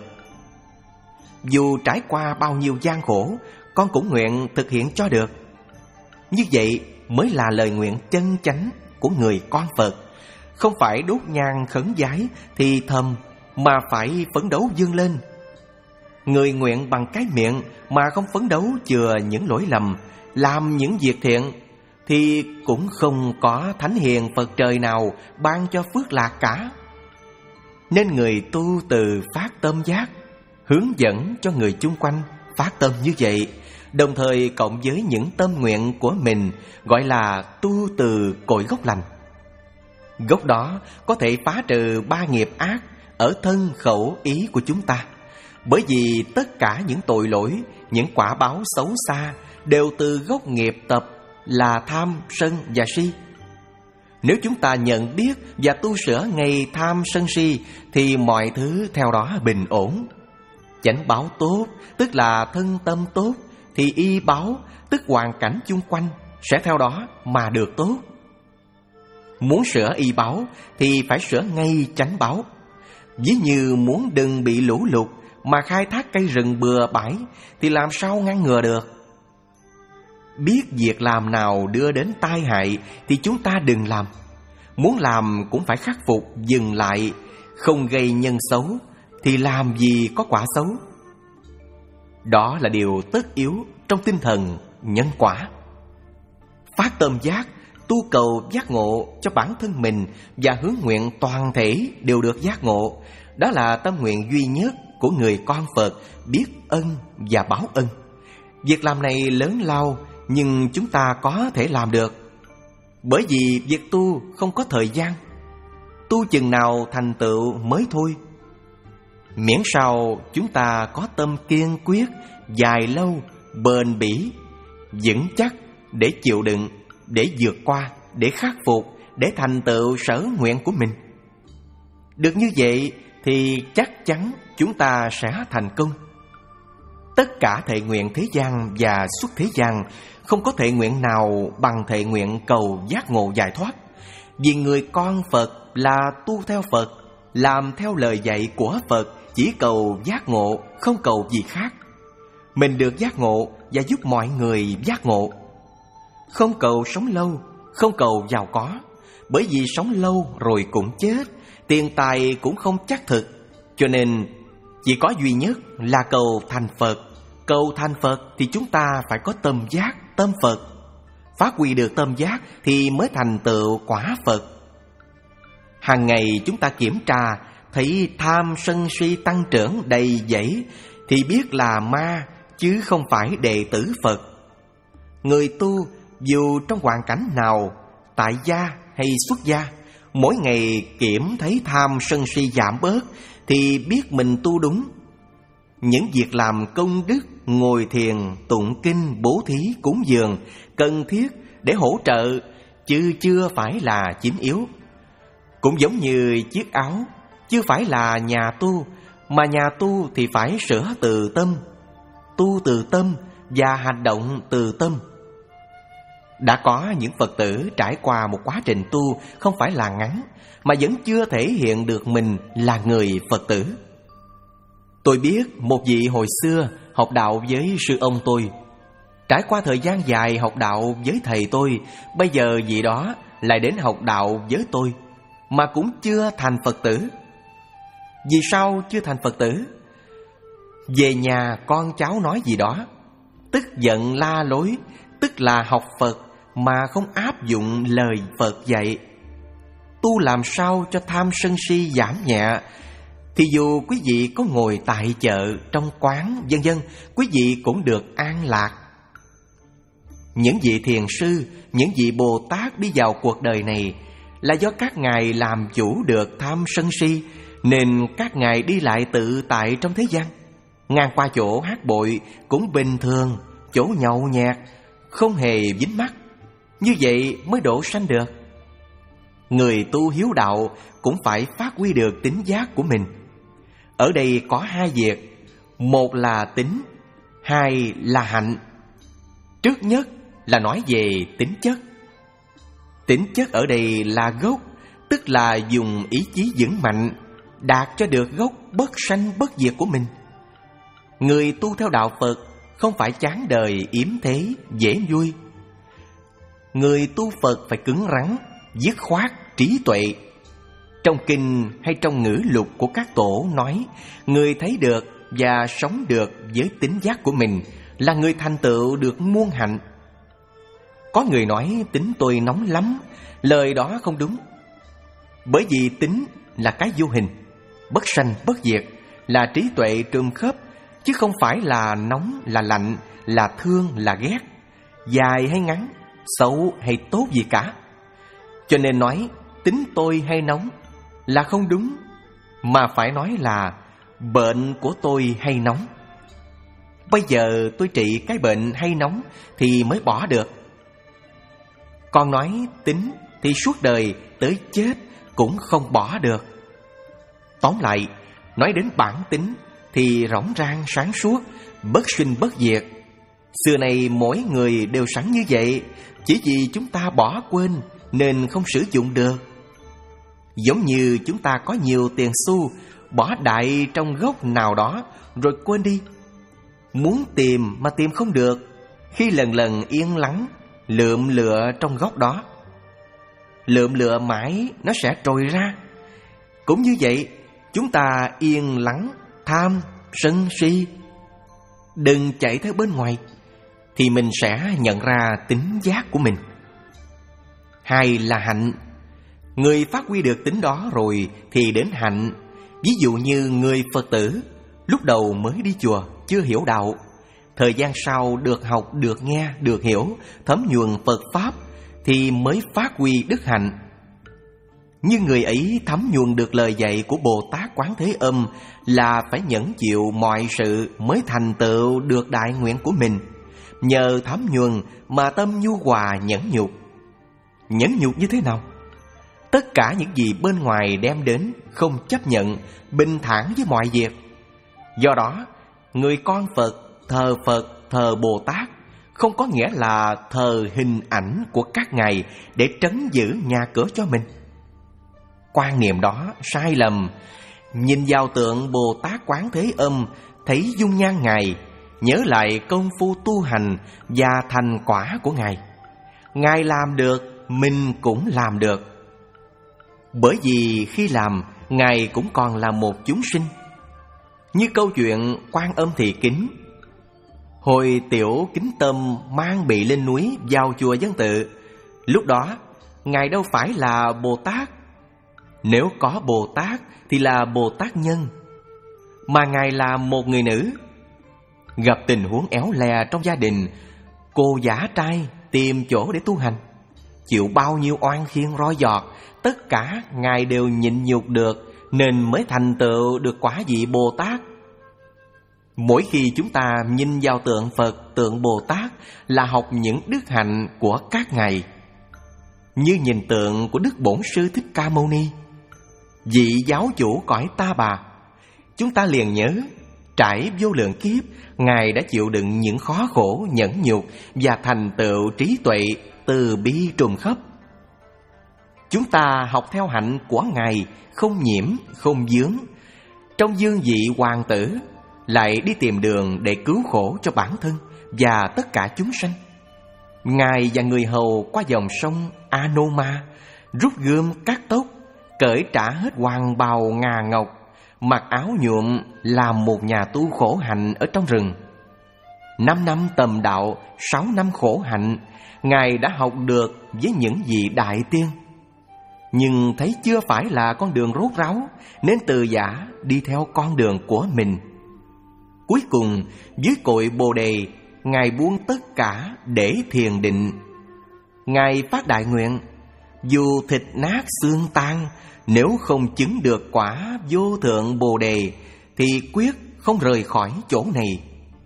Dù trải qua bao nhiêu gian khổ, con cũng nguyện thực hiện cho được. Như vậy mới là lời nguyện chân chánh của người con Phật. Không phải đốt nhang khấn vái thì thầm, mà phải phấn đấu vươn lên. Người nguyện bằng cái miệng mà không phấn đấu chừa những lỗi lầm, làm những việc thiện, thì cũng không có thánh hiền Phật trời nào ban cho phước lạc cả. Nên người tu từ phát tâm giác, hướng dẫn cho người chung quanh phát tâm như vậy, đồng thời cộng với những tâm nguyện của mình, gọi là tu từ cội gốc lành. Gốc đó có thể phá trừ ba nghiệp ác ở thân khẩu ý của chúng ta. Bởi vì tất cả những tội lỗi, những quả báo xấu xa đều từ gốc nghiệp tập là tham, sân và si. Nếu chúng ta nhận biết và tu sửa ngay tham, sân, si, thì mọi thứ theo đó bình ổn. Chánh báo tốt, tức là thân tâm tốt, thì y báo, tức hoàn cảnh chung quanh, sẽ theo đó mà được tốt. Muốn sửa y báo thì phải sửa ngay chánh báo. Ví như muốn đừng bị lũ lụt mà khai thác cây rừng bừa bãi thì làm sao ngăn ngừa được. Biết việc làm nào đưa đến tai hại thì chúng ta đừng làm. Muốn làm cũng phải khắc phục, dừng lại. Không gây nhân xấu thì làm gì có quả xấu. Đó là điều tất yếu trong tinh thần nhân quả. Phát tâm giác, tu cầu giác ngộ cho bản thân mình và hướng nguyện toàn thể đều được giác ngộ. Đó là tâm nguyện duy nhất của người con Phật biết ân và báo ân. Việc làm này lớn lao, nhưng chúng ta có thể làm được. Bởi vì việc tu không có thời gian, tu chừng nào thành tựu mới thôi. Miễn sao chúng ta có tâm kiên quyết, dài lâu, bền bỉ, vững chắc để chịu đựng, để vượt qua, để khắc phục, để thành tựu sở nguyện của mình. Được như vậy thì chắc chắn chúng ta sẽ thành công. Tất cả thệ nguyện thế gian và xuất thế gian, không có thệ nguyện nào bằng thệ nguyện cầu giác ngộ giải thoát. Vì người con Phật là tu theo Phật, làm theo lời dạy của Phật, chỉ cầu giác ngộ, không cầu gì khác. Mình được giác ngộ và giúp mọi người giác ngộ. Không cầu sống lâu, không cầu giàu có, bởi vì sống lâu rồi cũng chết, tiền tài cũng không chắc thực. Cho nên chỉ có duy nhất là cầu thành Phật. Cầu thành Phật thì chúng ta phải có tâm giác, tâm Phật. Phát huy được tâm giác thì mới thành tựu quả Phật. Hàng ngày chúng ta kiểm tra, thấy tham sân si tăng trưởng đầy dẫy thì biết là ma, chứ không phải đệ tử Phật. Người tu dù trong hoàn cảnh nào, tại gia hay xuất gia, mỗi ngày kiểm thấy tham sân si giảm bớt thì biết mình tu đúng. Những việc làm công đức, ngồi thiền, tụng kinh, bố thí, cúng dường cần thiết để hỗ trợ, chứ chưa phải là chính yếu. Cũng giống như chiếc áo, chưa phải là nhà tu, mà nhà tu thì phải sửa từ tâm, tu từ tâm và hành động từ tâm. Đã có những Phật tử trải qua một quá trình tu không phải là ngắn, mà vẫn chưa thể hiện được mình là người Phật tử. Tôi biết một vị hồi xưa học đạo với sư ông tôi. Trải qua thời gian dài học đạo với thầy tôi, bây giờ vị đó lại đến học đạo với tôi, mà cũng chưa thành Phật tử. Vì sao chưa thành Phật tử? Về nhà con cháu nói gì đó, tức giận la lối, tức là học Phật mà không áp dụng lời Phật dạy. Tu làm sao cho tham sân si giảm nhẹ, thì dù quý vị có ngồi tại chợ, trong quán, vân vân, quý vị cũng được an lạc. Những vị thiền sư, những vị Bồ Tát đi vào cuộc đời này là do các ngài làm chủ được tham sân si, nên các ngài đi lại tự tại trong thế gian. Ngang qua chỗ hát bội cũng bình thường, chỗ nhậu nhẹt không hề dính mắc. Như vậy mới độ sanh được. Người tu hiếu đạo cũng phải phát huy được tính giác của mình. Ở đây có hai việc, một là tính, hai là hạnh. Trước nhất là nói về tính chất. Tính chất ở đây là gốc, tức là dùng ý chí vững mạnh đạt cho được gốc bất sanh bất diệt của mình. Người tu theo đạo Phật không phải chán đời yếm thế, dễ vui. Người tu Phật phải cứng rắn, dứt khoát, trí tuệ. Trong kinh hay trong ngữ lục của các tổ nói, người thấy được và sống được với tính giác của mình là người thành tựu được muôn hạnh. Có người nói tính tôi nóng lắm, lời đó không đúng. Bởi vì tính là cái vô hình, bất sanh bất diệt, là trí tuệ trùm khớp, chứ không phải là nóng là lạnh, là thương là ghét, dài hay ngắn, xấu hay tốt gì cả. Cho nên nói tính tôi hay nóng là không đúng, mà phải nói là bệnh của tôi hay nóng. Bây giờ tôi trị cái bệnh hay nóng thì mới bỏ được. Còn nói tính thì suốt đời tới chết cũng không bỏ được. Tóm lại, nói đến bản tính thì rỗng rang sáng suốt, bất sinh bất diệt. Xưa này mỗi người đều sẵn như vậy, chỉ vì chúng ta bỏ quên nên không sử dụng được. Giống như chúng ta có nhiều tiền xu, bỏ đại trong gốc nào đó rồi quên đi. Muốn tìm mà tìm không được, khi lần lần yên lắng lượm lựa trong gốc đó. Lượm lựa mãi nó sẽ trồi ra. Cũng như vậy, chúng ta yên lắng tham, sân si, đừng chạy theo bên ngoài, thì mình sẽ nhận ra tính giác của mình. Hai là hạnh. Người phát huy được tính đó rồi thì đến hạnh. Ví dụ như người Phật tử lúc đầu mới đi chùa, chưa hiểu đạo, thời gian sau được học, được nghe, được hiểu, thấm nhuần Phật Pháp thì mới phát huy đức hạnh. Nhưng người ấy thấm nhuần được lời dạy của Bồ Tát Quán Thế Âm là phải nhẫn chịu mọi sự mới thành tựu được đại nguyện của mình. Nhờ thấm nhuần mà tâm nhu hòa nhẫn nhục. Nhẫn nhục như thế nào? Tất cả những gì bên ngoài đem đến không chấp nhận, bình thản với mọi việc. Do đó, người con Phật thờ Phật, thờ Bồ Tát không có nghĩa là thờ hình ảnh của các ngài để trấn giữ nhà cửa cho mình. Quan niệm đó sai lầm. Nhìn vào tượng Bồ Tát Quán Thế Âm, thấy dung nhan ngài, nhớ lại công phu tu hành và thành quả của ngài. Ngài làm được, mình cũng làm được. Bởi vì khi làm, ngài cũng còn là một chúng sinh. Như câu chuyện Quan Âm Thị Kính. Hồi Tiểu Kính Tâm mang bị lên núi vào chùa Dân Tự, lúc đó Ngài đâu phải là Bồ Tát. Nếu có Bồ Tát thì là Bồ Tát Nhân, mà Ngài là một người nữ. Gặp tình huống éo le trong gia đình, cô giả trai tìm chỗ để tu hành, chịu bao nhiêu oan khiên roi giọt, tất cả Ngài đều nhịn nhục được, nên mới thành tựu được quả vị Bồ Tát. Mỗi khi chúng ta nhìn vào tượng Phật, tượng Bồ Tát là học những đức hạnh của các ngài. Như nhìn tượng của Đức Bổn Sư Thích Ca Mâu Ni, vị giáo chủ cõi Ta Bà, chúng ta liền nhớ trải vô lượng kiếp Ngài đã chịu đựng những khó khổ nhẫn nhục và thành tựu trí tuệ từ bi trùm khắp. Chúng ta học theo hạnh của Ngài, không nhiễm, không vướng. Trong dương vị hoàng tử lại đi tìm đường để cứu khổ cho bản thân và tất cả chúng sanh. Ngài và người hầu qua dòng sông Anoma, rút gươm cắt tóc, cởi trả hết hoàng bào ngà ngọc, mặc áo nhuộm làm một nhà tu khổ hạnh ở trong rừng. Năm năm tầm đạo, sáu năm khổ hạnh, Ngài đã học được với những vị đại tiên. Nhưng thấy chưa phải là con đường rốt ráo, nên từ giả đi theo con đường của mình. Cuối cùng, dưới cội Bồ Đề, Ngài buông tất cả để thiền định. Ngài phát đại nguyện, dù thịt nát xương tan, nếu không chứng được quả vô thượng Bồ Đề, thì quyết không rời khỏi chỗ này.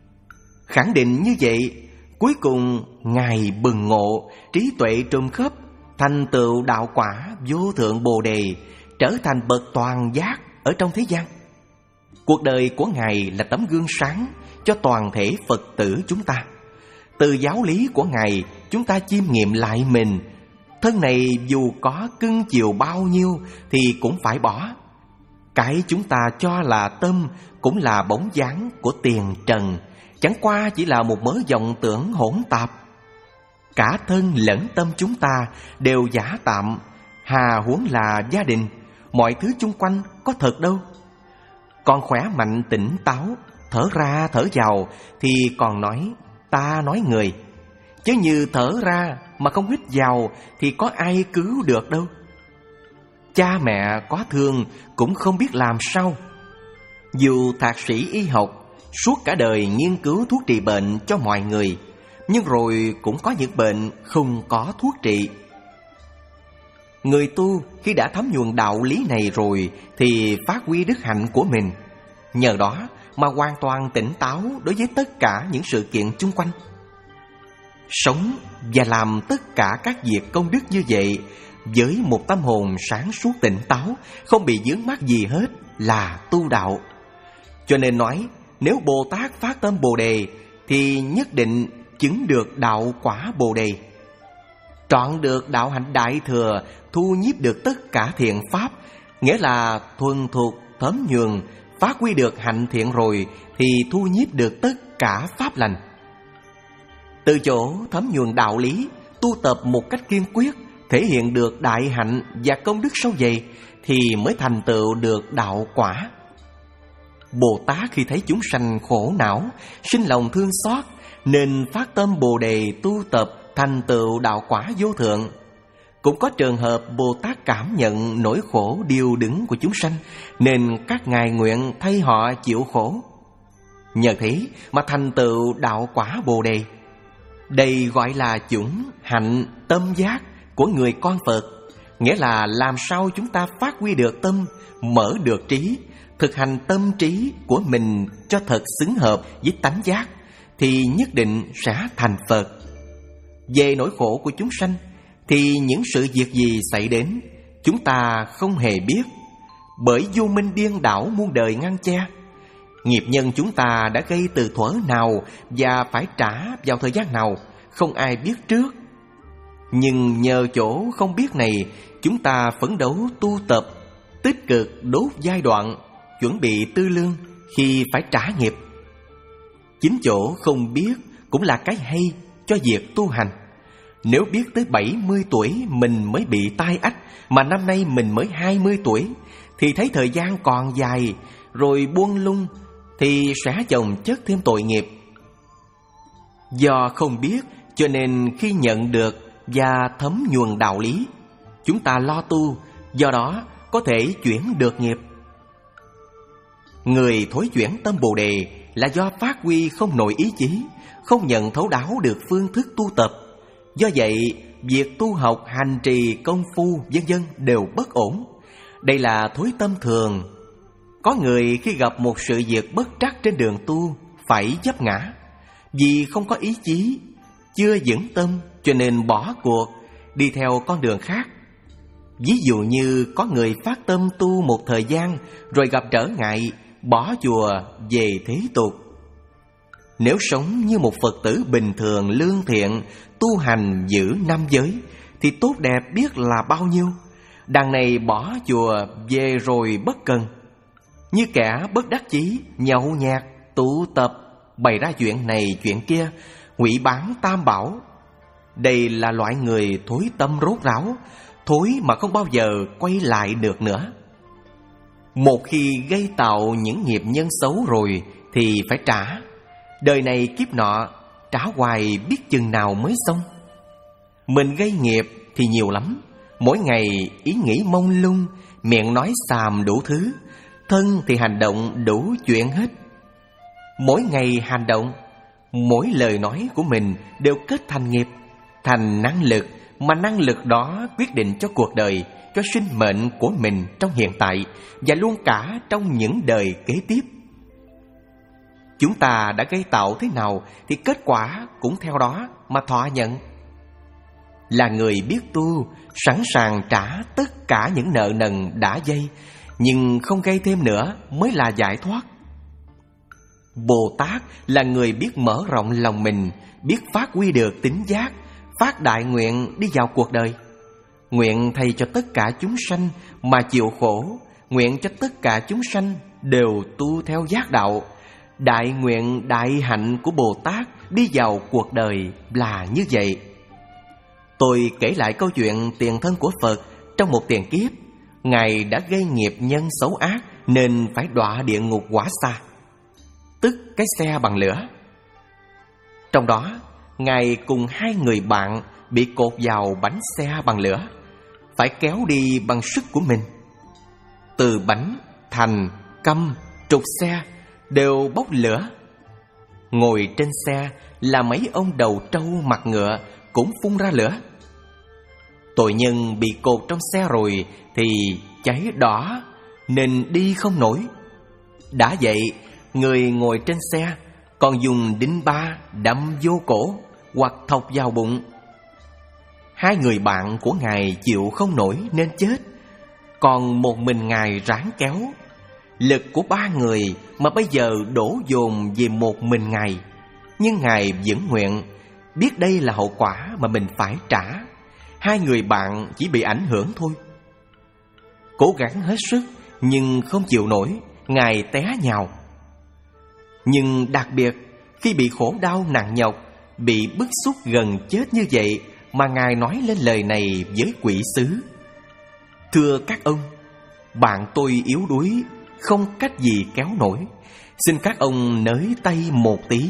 Khẳng định như vậy, cuối cùng Ngài bừng ngộ, trí tuệ trùm khắp, thành tựu đạo quả vô thượng Bồ Đề, trở thành bậc toàn giác ở trong thế gian. Cuộc đời của Ngài là tấm gương sáng cho toàn thể Phật tử chúng ta. Từ giáo lý của Ngài, chúng ta chiêm nghiệm lại mình. Thân này dù có cưng chiều bao nhiêu thì cũng phải bỏ. Cái chúng ta cho là tâm cũng là bóng dáng của tiền trần, chẳng qua chỉ là một mớ vọng tưởng hỗn tạp. Cả thân lẫn tâm chúng ta đều giả tạm, hà huống là gia đình, mọi thứ chung quanh có thật đâu. Còn khỏe mạnh tỉnh táo, thở ra thở vào thì còn nói ta nói người. Chứ như thở ra mà không hít vào thì có ai cứu được đâu. Cha mẹ có thương cũng không biết làm sao. Dù thạc sĩ y học, suốt cả đời nghiên cứu thuốc trị bệnh cho mọi người, nhưng rồi cũng có những bệnh không có thuốc trị. Người tu khi đã thấm nhuần đạo lý này rồi thì phát huy đức hạnh của mình, nhờ đó mà hoàn toàn tỉnh táo đối với tất cả những sự kiện chung quanh. Sống và làm tất cả các việc công đức như vậy với một tâm hồn sáng suốt tỉnh táo, không bị vướng mắc gì hết là tu đạo. Cho nên nói, nếu Bồ Tát phát tâm Bồ Đề thì nhất định chứng được đạo quả Bồ Đề, trọn được đạo hạnh đại thừa, thu nhiếp được tất cả thiện pháp, nghĩa là thuần thuộc thấm nhuần, phát huy được hạnh thiện rồi thì thu nhiếp được tất cả pháp lành. Từ chỗ thấm nhuần đạo lý, tu tập một cách kiên quyết, thể hiện được đại hạnh và công đức sâu dày thì mới thành tựu được đạo quả. Bồ Tát khi thấy chúng sanh khổ não, sinh lòng thương xót, nên phát tâm Bồ Đề tu tập thành tựu đạo quả vô thượng. Cũng có trường hợp Bồ Tát cảm nhận nỗi khổ điêu đứng của chúng sanh, nên các ngài nguyện thay họ chịu khổ. Nhờ thế mà thành tựu đạo quả Bồ Đề. Đây gọi là chủng hạnh tâm giác của người con Phật, nghĩa là làm sao chúng ta phát huy được tâm, mở được trí, thực hành tâm trí của mình cho thật xứng hợp với tánh giác, thì nhất định sẽ thành Phật. Về nỗi khổ của chúng sanh thì những sự việc gì xảy đến chúng ta không hề biết, bởi vô minh điên đảo muôn đời ngăn che. Nghiệp nhân chúng ta đã gây từ thuở nào và phải trả vào thời gian nào, không ai biết trước. Nhưng nhờ chỗ không biết này, chúng ta phấn đấu tu tập, tích cực đốt giai đoạn, chuẩn bị tư lương khi phải trả nghiệp. Chính chỗ không biết cũng là cái hay cho việc tu hành. Nếu biết tới bảy mươi tuổi mình mới bị tai ách, mà năm nay mình mới hai mươi tuổi, thì thấy thời gian còn dài, rồi buông lung thì sẽ chồng chất thêm tội nghiệp. Do không biết cho nên khi nhận được và thấm nhuần đạo lý, chúng ta lo tu, do đó có thể chuyển được nghiệp. Người thối chuyển tâm Bồ Đề là do phát huy không nổi ý chí, không nhận thấu đáo được phương thức tu tập. Do vậy, việc tu học, hành trì, công phu, vân vân đều bất ổn. Đây là thối tâm thường. Có người khi gặp một sự việc bất trắc trên đường tu phải vấp ngã, vì không có ý chí, chưa vững tâm cho nên bỏ cuộc, đi theo con đường khác. Ví dụ như có người phát tâm tu một thời gian rồi gặp trở ngại, bỏ chùa về thế tục. Nếu sống như một Phật tử bình thường lương thiện, tu hành giữ năm giới thì tốt đẹp biết là bao nhiêu. Đằng này bỏ chùa về rồi bất cần, như kẻ bất đắc chí, nhậu nhạt, tụ tập, bày ra chuyện này chuyện kia, hủy bán tam bảo. Đây là loại người thối tâm rốt ráo, thối mà không bao giờ quay lại được nữa. Một khi gây tạo những nghiệp nhân xấu rồi thì phải trả. Đời này kiếp nọ, trả hoài biết chừng nào mới xong. Mình gây nghiệp thì nhiều lắm, mỗi ngày ý nghĩ mông lung, miệng nói xàm đủ thứ, thân thì hành động đủ chuyện hết. Mỗi ngày hành động, mỗi lời nói của mình đều kết thành nghiệp, thành năng lực, mà năng lực đó quyết định cho cuộc đời, cho sinh mệnh của mình trong hiện tại và luôn cả trong những đời kế tiếp. Chúng ta đã gây tạo thế nào thì kết quả cũng theo đó mà thọ nhận. Là người biết tu, sẵn sàng trả tất cả những nợ nần đã dây, nhưng không gây thêm nữa mới là giải thoát. Bồ Tát là người biết mở rộng lòng mình, biết phát huy được tính giác, phát đại nguyện đi vào cuộc đời. Nguyện thay cho tất cả chúng sanh mà chịu khổ, nguyện cho tất cả chúng sanh đều tu theo giác đạo. Đại nguyện đại hạnh của Bồ Tát đi vào cuộc đời là như vậy. Tôi kể lại câu chuyện tiền thân của Phật. Trong một tiền kiếp, Ngài đã gây nghiệp nhân xấu ác nên phải đọa địa ngục quả xa, tức cái xe bằng lửa. Trong đó, Ngài cùng hai người bạn bị cột vào bánh xe bằng lửa, phải kéo đi bằng sức của mình. Từ bánh, thành, căm, trục xe đều bốc lửa. Ngồi trên xe là mấy ông đầu trâu mặt ngựa cũng phun ra lửa. Tội nhân bị cột trong xe rồi thì cháy đỏ nên đi không nổi. Đã vậy, người ngồi trên xe còn dùng đinh ba đâm vô cổ hoặc thọc vào bụng. Hai người bạn của Ngài chịu không nổi nên chết, còn một mình Ngài ráng kéo. Lực của ba người mà bây giờ đổ dồn về một mình Ngài, nhưng Ngài vẫn nguyện, biết đây là hậu quả mà mình phải trả. Hai người bạn chỉ bị ảnh hưởng thôi. Cố gắng hết sức nhưng không chịu nổi, Ngài té nhào. Nhưng đặc biệt khi bị khổ đau nặng nhọc, bị bức xúc gần chết như vậy mà Ngài nói lên lời này với quỷ sứ: Thưa các ông, bạn tôi yếu đuối, không cách gì kéo nổi, xin các ông nới tay một tí.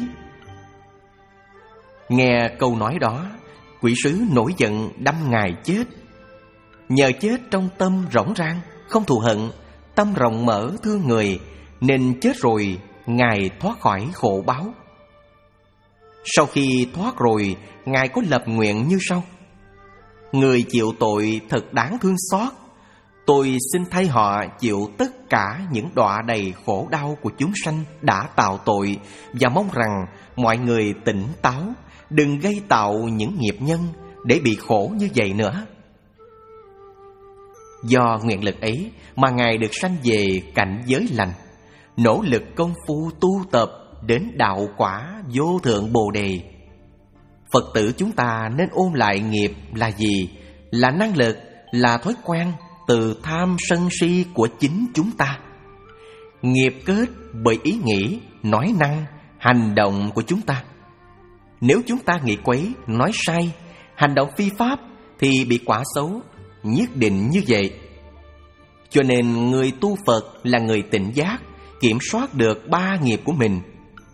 Nghe câu nói đó, quỷ sứ nổi giận đâm Ngài chết. Nhờ chết trong tâm rỗng rang, không thù hận, tâm rộng mở thương người, nên chết rồi Ngài thoát khỏi khổ báo. Sau khi thoát rồi, Ngài có lập nguyện như sau: Người chịu tội thật đáng thương xót, tôi xin thay họ chịu tất cả những đọa đầy khổ đau của chúng sanh đã tạo tội, và mong rằng mọi người tỉnh táo, đừng gây tạo những nghiệp nhân để bị khổ như vậy nữa. Do nguyện lực ấy mà Ngài được sanh về cảnh giới lành, nỗ lực công phu tu tập đến đạo quả vô thượng Bồ Đề. Phật tử chúng ta nên ôn lại nghiệp là gì? Là năng lực, là thói quen từ tham sân si của chính chúng ta. Nghiệp kết bởi ý nghĩ, nói năng, hành động của chúng ta. Nếu chúng ta nghĩ quấy, nói sai, hành động phi pháp thì bị quả xấu, nhất định như vậy. Cho nên người tu Phật là người tỉnh giác, kiểm soát được ba nghiệp của mình.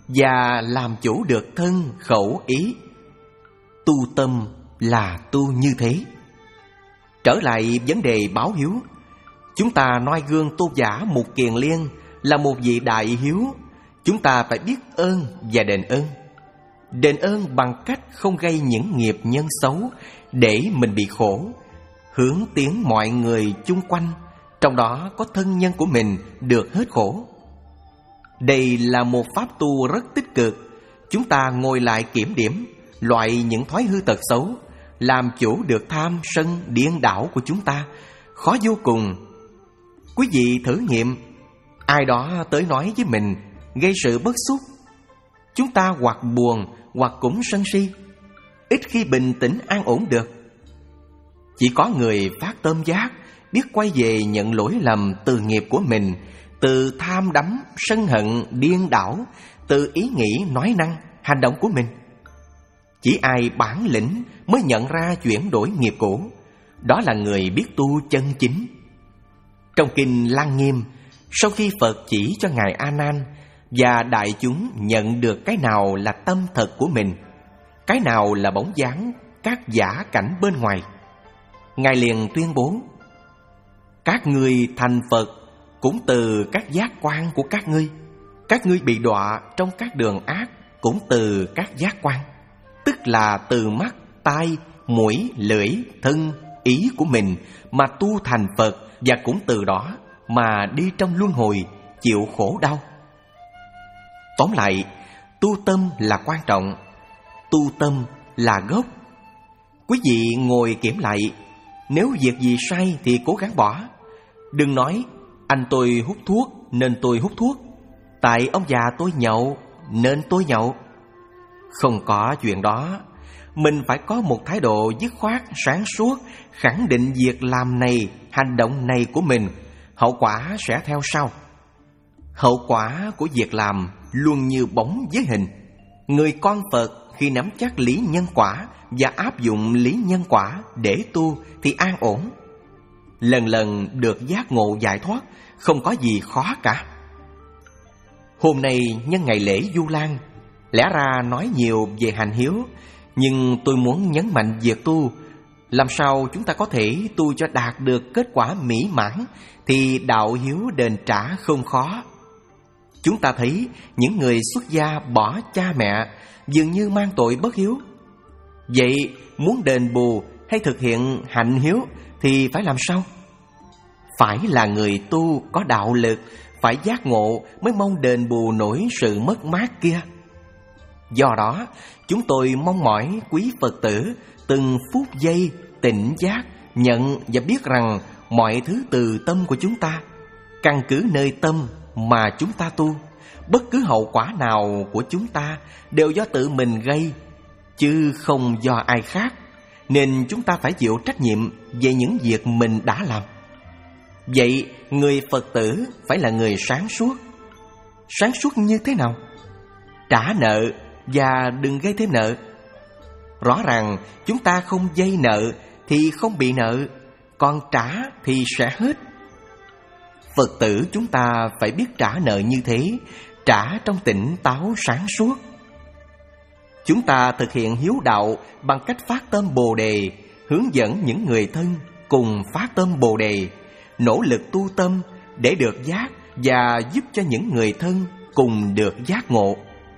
và làm chủ được thân khẩu ý. Tu tâm là tu như thế. Trở lại vấn đề báo hiếu, chúng ta noi gương Tôn giả Mục Kiền Liên là một vị đại hiếu. Chúng ta phải biết ơn và đền ơn. Đền ơn bằng cách không gây những nghiệp nhân xấu để mình bị khổ, hướng tiến mọi người chung quanh, trong đó có thân nhân của mình, được hết khổ. Đây là một pháp tu rất tích cực. Chúng ta ngồi lại kiểm điểm, loại những thói hư tật xấu, làm chủ được tham sân điên đảo của chúng ta, khó vô cùng. Quý vị thử nghiệm, ai đó tới nói với mình gây sự bất xúc, chúng ta hoặc buồn hoặc cũng sân si, ít khi bình tĩnh an ổn được. Chỉ có người phát tâm giác, biết quay về nhận lỗi lầm từ nghiệp của mình, từ tham đắm, sân hận, điên đảo, từ ý nghĩ, nói năng, hành động của mình. Chỉ ai bản lĩnh mới nhận ra chuyển đổi nghiệp cũ, đó là người biết tu chân chính. Trong kinh Lăng Nghiêm, sau khi Phật chỉ cho Ngài A Nan và đại chúng nhận được cái nào là tâm thật của mình, cái nào là bóng dáng các giả cảnh bên ngoài, Ngài liền tuyên bố: các ngươi thành Phật cũng từ các giác quan của các ngươi, các ngươi bị đọa trong các đường ác cũng từ các giác quan, tức là từ mắt, tai, mũi, lưỡi, thân, ý của mình mà tu thành Phật, và cũng từ đó mà đi trong luân hồi chịu khổ đau. Tóm lại, tu tâm là quan trọng, tu tâm là gốc. Quý vị ngồi kiểm lại, nếu việc gì sai thì cố gắng bỏ. Đừng nói anh tôi hút thuốc nên tôi hút thuốc, tại ông già tôi nhậu nên tôi nhậu. Không có chuyện đó. Mình phải có một thái độ dứt khoát, sáng suốt, khẳng định việc làm này, hành động này của mình, hậu quả sẽ theo sau. Hậu quả của việc làm luôn như bóng với hình. Người con Phật khi nắm chắc lý nhân quả và áp dụng lý nhân quả để tu thì an ổn. Lần lần được giác ngộ giải thoát, không có gì khó cả. Hôm nay nhân ngày lễ Vu Lan, lẽ ra nói nhiều về hành hiếu, nhưng tôi muốn nhấn mạnh việc tu. Làm sao chúng ta có thể tu cho đạt được kết quả mỹ mãn thì đạo hiếu đền trả không khó. Chúng ta thấy những người xuất gia bỏ cha mẹ dường như mang tội bất hiếu. Vậy muốn đền bù hay thực hiện hạnh hiếu thì phải làm sao? Phải là người tu có đạo lực, phải giác ngộ mới mong đền bù nổi sự mất mát kia. Do đó, chúng tôi mong mỏi quý Phật tử từng phút giây tỉnh giác, nhận và biết rằng mọi thứ từ tâm của chúng ta, căn cứ nơi tâm mà chúng ta tu. Bất cứ hậu quả nào của chúng ta đều do tự mình gây, chứ không do ai khác. Nên chúng ta phải chịu trách nhiệm về những việc mình đã làm. Vậy người Phật tử phải là người sáng suốt. Sáng suốt như thế nào? Trả nợ và đừng gây thêm nợ. Rõ ràng chúng ta không vay nợ thì không bị nợ, còn trả thì sẽ hết. Phật tử chúng ta phải biết trả nợ như thế, trả trong tỉnh táo sáng suốt. Chúng ta thực hiện hiếu đạo bằng cách phát tâm Bồ Đề, hướng dẫn những người thân cùng phát tâm Bồ Đề, nỗ lực tu tâm để được giác và giúp cho những người thân cùng được giác ngộ.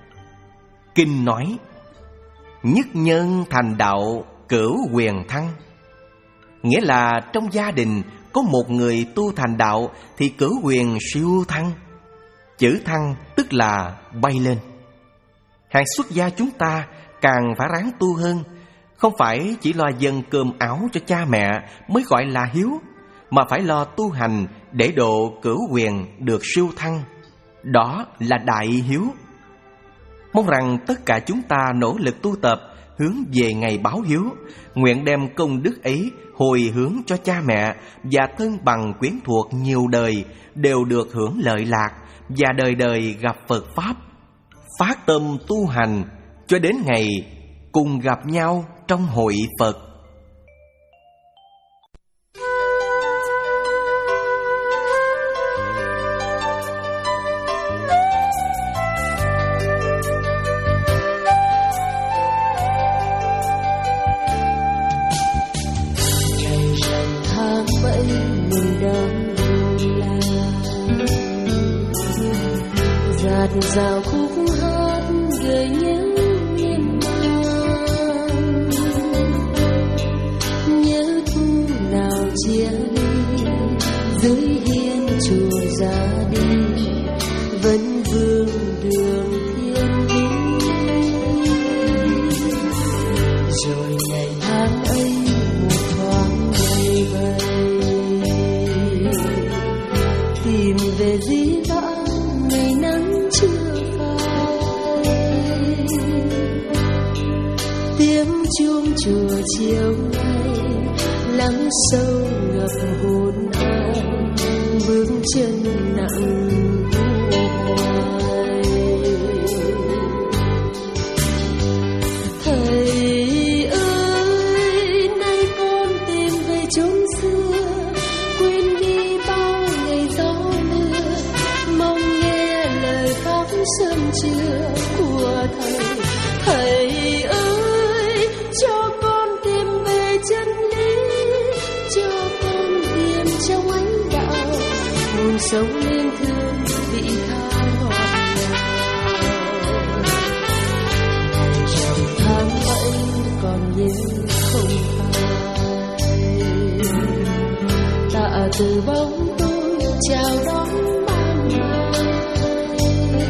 Kinh nói: nhất nhân thành đạo, cửu quyền thăng. Nghĩa là trong gia đình có một người tu thành đạo thì cửu quyền siêu thăng. Chữ thăng tức là bay lên. Hàng xuất gia chúng ta càng phải ráng tu hơn. Không phải chỉ lo dâng cơm áo cho cha mẹ mới gọi là hiếu, mà phải lo tu hành để độ cửu quyền được siêu thăng. Đó là đại hiếu. Mong rằng tất cả chúng ta nỗ lực tu tập hướng về ngày báo hiếu, nguyện đem công đức ấy hồi hướng cho cha mẹ và thân bằng quyến thuộc nhiều đời đều được hưởng lợi lạc và đời đời gặp Phật Pháp. Phát tâm tu hành cho đến ngày cùng gặp nhau trong hội Phật. giạt rào khúc hát gợi nhớ miên man, nhớ thu nào chia ly dưới hiên chùa ra đi, vẫn vương đường thiên lý. Rồi ngày tháng ấy một thoáng vây vây, tìm về dĩ vãng ngày nắng chưa phai. Tiếng chuông chùa chiều nay lắng sâu ngập hồn ai, bước chân nặng hoài. Thầy ơi, nay con tìm về chốn xưa, quên đi bao ngày gió mưa, mong nghe lời pháp sớm trưa của thầy. Thầy ơi, cho con tìm về chân lý, cho con tìm trong ánh đạo nguồn sống nên thương vị tha ngọt ngào. Dòng tháng ấy còn nhớ không phai, tạ từ bóng tôi chào đón ban ngày,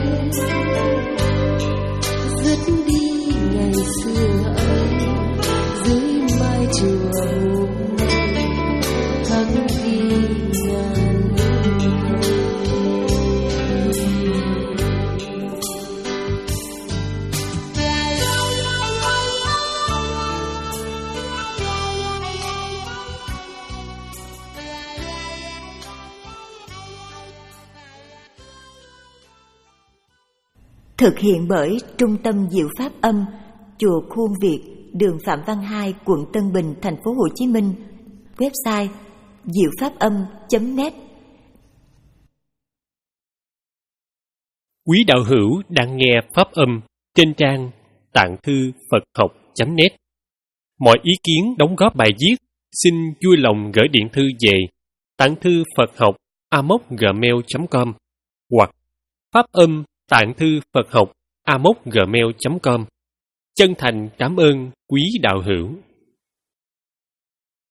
dứt đi ngày xưa ấy dưới mái chùa hôm nay, khắc ghi ngàn thực hiện bởi Trung tâm Diệu Pháp Âm, Chùa Khuôn Việt, đường Phạm Văn Hai, quận Tân Bình, thành phố Hồ Chí Minh. Website diệu pháp âm chấm net. Quý đạo hữu đang nghe Pháp Âm trên trang tạng thư Phật học chấm net. Mọi ý kiến đóng góp bài viết xin vui lòng gửi điện thư về tạng thư Phật học a m o c gmail chấm com hoặc Pháp Âm tạng thư Phật học a m o c gmail chấm com. Chân thành cảm ơn quý đạo hữu.